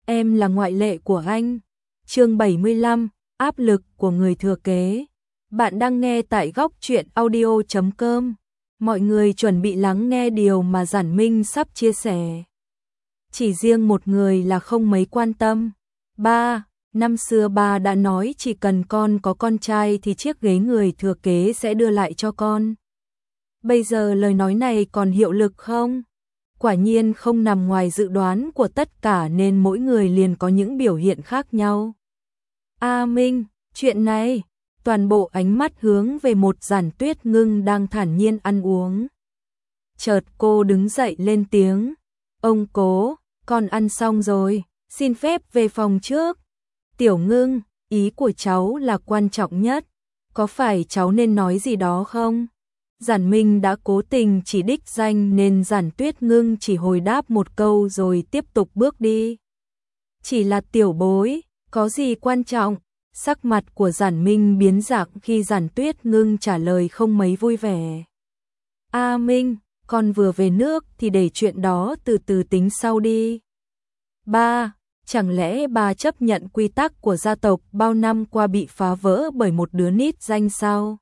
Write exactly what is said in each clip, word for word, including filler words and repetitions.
em là ngoại lệ của anh. Chương bảy mươi lăm, áp lực của người thừa kế. Bạn đang nghe tại góc truyện audio chấm com. Mọi người chuẩn bị lắng nghe điều mà Giản Minh sắp chia sẻ. Chỉ riêng một người là không mấy quan tâm. Ba, năm xưa ba đã nói chỉ cần con có con trai thì chiếc ghế người thừa kế sẽ đưa lại cho con. Bây giờ lời nói này còn hiệu lực không? Quả nhiên không nằm ngoài dự đoán của tất cả nên mỗi người liền có những biểu hiện khác nhau. A Minh, chuyện này, toàn bộ ánh mắt hướng về một Giản Tuyết Ngưng đang thản nhiên ăn uống. Chợt cô đứng dậy lên tiếng, ông Cố, con ăn xong rồi, xin phép về phòng trước. Tiểu Ngưng, ý của cháu là quan trọng nhất, có phải cháu nên nói gì đó không? Giản Minh đã cố tình chỉ đích danh nên Giản Tuyết Ngưng chỉ hồi đáp một câu rồi tiếp tục bước đi. Chỉ là tiểu bối, có gì quan trọng? Sắc mặt của Giản Minh biến dạng khi Giản Tuyết Ngưng trả lời không mấy vui vẻ. A Minh, con vừa về nước thì để chuyện đó từ từ tính sau đi. Ba, chẳng lẽ bà chấp nhận quy tắc của gia tộc bao năm qua bị phá vỡ bởi một đứa nít danh sao?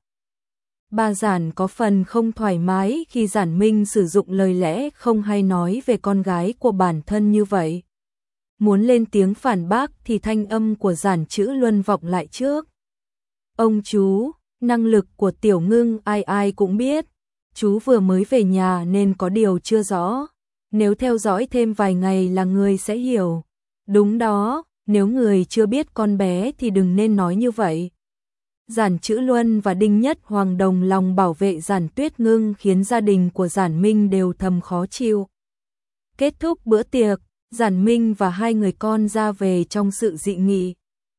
Bà Giản có phần không thoải mái khi Giản Minh sử dụng lời lẽ không hay nói về con gái của bản thân như vậy. Muốn lên tiếng phản bác thì thanh âm của Giản Chữ Luân vọng lại trước. Ông chú, năng lực của Tiểu Ngưng ai ai cũng biết. Chú vừa mới về nhà nên có điều chưa rõ. Nếu theo dõi thêm vài ngày là người sẽ hiểu. Đúng đó, nếu người chưa biết con bé thì đừng nên nói như vậy. Giản Chữ Luân và Đinh Nhất Hoàng đồng lòng bảo vệ Giản Tuyết Ngưng khiến gia đình của Giản Minh đều thầm khó chịu. Kết thúc bữa tiệc, Giản Minh và hai người con ra về trong sự dị nghị.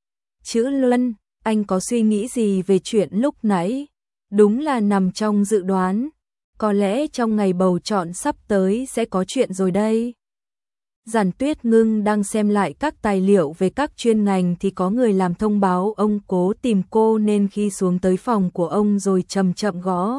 Chữ Luân, anh có suy nghĩ gì về chuyện lúc nãy? Đúng là nằm trong dự đoán. Có lẽ trong ngày bầu chọn sắp tới sẽ có chuyện rồi đây. Giản Tuyết Ngưng đang xem lại các tài liệu về các chuyên ngành thì có người làm thông báo ông Cố tìm cô nên khi xuống tới phòng của ông rồi chậm chậm gõ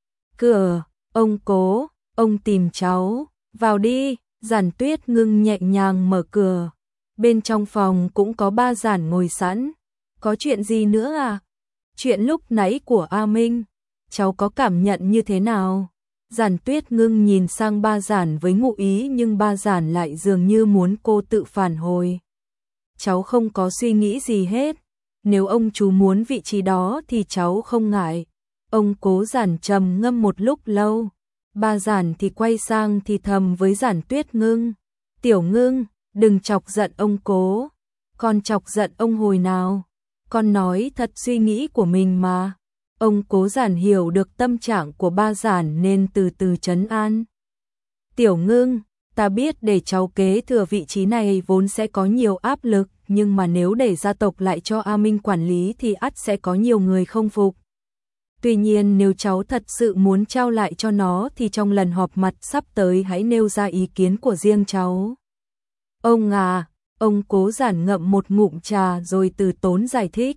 cửa. Ông Cố, ông tìm cháu, vào đi. Giản Tuyết Ngưng nhẹ nhàng mở cửa. Bên trong phòng cũng có ba Giản ngồi sẵn. Có chuyện gì nữa à? Chuyện lúc nãy của A Minh, cháu có cảm nhận như thế nào? Giản Tuyết Ngưng nhìn sang ba Giản với ngụ ý nhưng ba Giản lại dường như muốn cô tự phản hồi. Cháu không có suy nghĩ gì hết. Nếu ông chú muốn vị trí đó thì cháu không ngại. Ông Cố Giản trầm ngâm một lúc lâu. Ba Giản thì quay sang thì thầm với Giản Tuyết Ngưng. Tiểu Ngưng, đừng chọc giận ông Cố. Con chọc giận ông hồi nào? Con nói thật suy nghĩ của mình mà. Ông Cố Giản hiểu được tâm trạng của ba Giản nên từ từ trấn an. Tiểu Ngưng, ta biết để cháu kế thừa vị trí này vốn sẽ có nhiều áp lực, nhưng mà nếu để gia tộc lại cho A Minh quản lý thì ắt sẽ có nhiều người không phục. Tuy nhiên nếu cháu thật sự muốn trao lại cho nó thì trong lần họp mặt sắp tới hãy nêu ra ý kiến của riêng cháu. Ông à, ông Cố Giản ngậm một ngụm trà rồi từ tốn giải thích.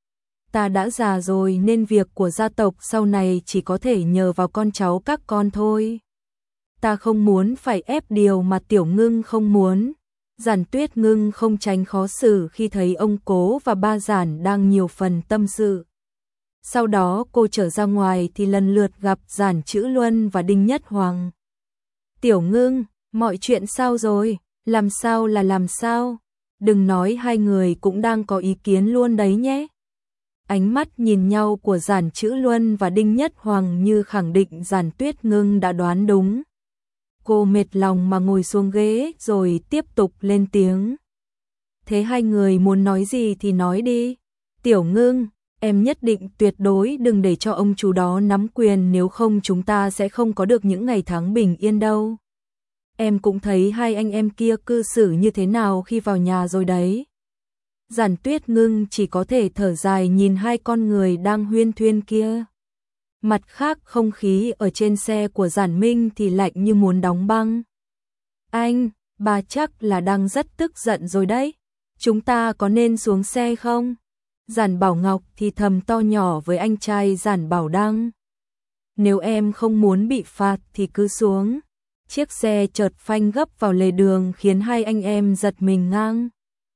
Ta đã già rồi nên việc của gia tộc sau này chỉ có thể nhờ vào con cháu các con thôi. Ta không muốn phải ép điều mà Tiểu Ngưng không muốn. Giản Tuyết Ngưng không tránh khó xử khi thấy ông Cố và ba Giản đang nhiều phần tâm sự. Sau đó cô trở ra ngoài thì lần lượt gặp Giản Chữ Luân và Đinh Nhất Hoàng. Tiểu Ngưng, mọi chuyện sao rồi? Làm sao là làm sao? Đừng nói hai người cũng đang có ý kiến luôn đấy nhé. Ánh mắt nhìn nhau của Giản Chữ Luân và Đinh Nhất Hoàng như khẳng định Giản Tuyết Ngưng đã đoán đúng. Cô mệt lòng mà ngồi xuống ghế rồi tiếp tục lên tiếng. Thế hai người muốn nói gì thì nói đi. Tiểu Ngưng, em nhất định tuyệt đối đừng để cho ông chú đó nắm quyền, nếu không chúng ta sẽ không có được những ngày tháng bình yên đâu. Em cũng thấy hai anh em kia cư xử như thế nào khi vào nhà rồi đấy. Giản Tuyết Ngưng chỉ có thể thở dài nhìn hai con người đang huyên thuyên kia. Mặt khác không khí ở trên xe của Giản Minh thì lạnh như muốn đóng băng. Anh, bà chắc là đang rất tức giận rồi đấy. Chúng ta có nên xuống xe không? Giản Bảo Ngọc thì thầm to nhỏ với anh trai Giản Bảo Đăng. Nếu em không muốn bị phạt thì cứ xuống. Chiếc xe chợt phanh gấp vào lề đường khiến hai anh em giật mình ngang.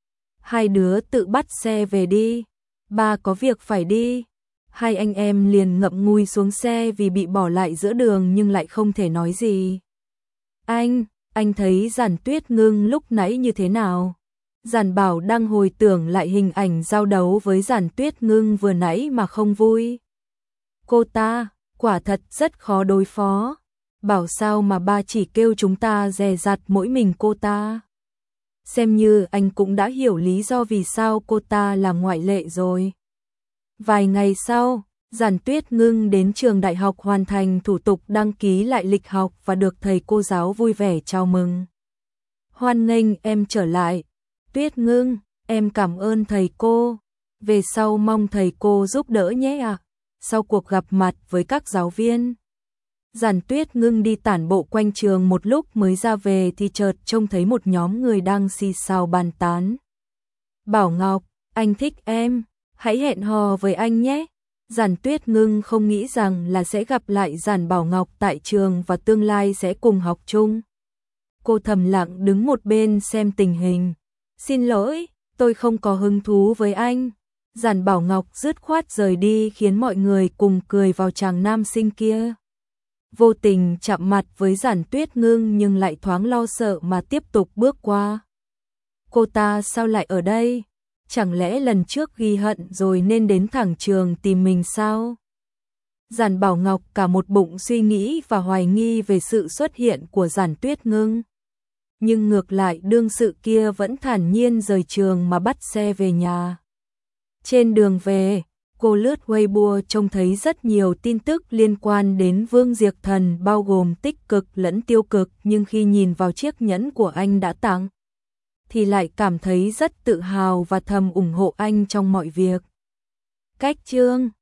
Hai đứa tự bắt xe về đi, ba có việc phải đi. Hai anh em liền ngậm ngùi xuống xe vì bị bỏ lại giữa đường nhưng lại không thể nói gì. Anh, anh thấy Giản Tuyết Ngưng lúc nãy như thế nào? Giản Bảo đang hồi tưởng lại hình ảnh giao đấu với Giản Tuyết Ngưng vừa nãy mà không vui. Cô ta, quả thật rất khó đối phó. Bảo sao mà ba chỉ kêu chúng ta dè dặt mỗi mình cô ta. Xem như anh cũng đã hiểu lý do vì sao cô ta là ngoại lệ rồi. Vài ngày sau, Giản Tuyết Ngưng đến trường đại học hoàn thành thủ tục đăng ký lại lịch học và được thầy cô giáo vui vẻ chào mừng. Hoan nghênh em trở lại. Tuyết Ngưng, em cảm ơn thầy cô. Về sau mong thầy cô giúp đỡ nhé ạ. À. Sau cuộc gặp mặt với các giáo viên, Giản Tuyết Ngưng đi tản bộ quanh trường một lúc mới ra về thì chợt trông thấy một nhóm người đang xì xào bàn tán. Bảo Ngọc, anh thích em, hãy hẹn hò với anh nhé. Giản Tuyết Ngưng không nghĩ rằng là sẽ gặp lại Giản Bảo Ngọc tại trường và tương lai sẽ cùng học chung. Cô thầm lặng đứng một bên xem tình hình. Xin lỗi, tôi không có hứng thú với anh. Giản Bảo Ngọc dứt khoát rời đi khiến mọi người cùng cười vào chàng nam sinh kia. Vô tình chạm mặt với Giản Tuyết Ngưng nhưng lại thoáng lo sợ mà tiếp tục bước qua. Cô ta sao lại ở đây? Chẳng lẽ lần trước ghi hận rồi nên đến thẳng trường tìm mình sao? Giản Bảo Ngọc cả một bụng suy nghĩ và hoài nghi về sự xuất hiện của Giản Tuyết Ngưng. Nhưng ngược lại đương sự kia vẫn thản nhiên rời trường mà bắt xe về nhà. Trên đường về, cô lướt Weibo trông thấy rất nhiều tin tức liên quan đến Vương Diệp Thần bao gồm tích cực lẫn tiêu cực, nhưng khi nhìn vào chiếc nhẫn của anh đã tặng thì lại cảm thấy rất tự hào và thầm ủng hộ anh trong mọi việc. Cách chương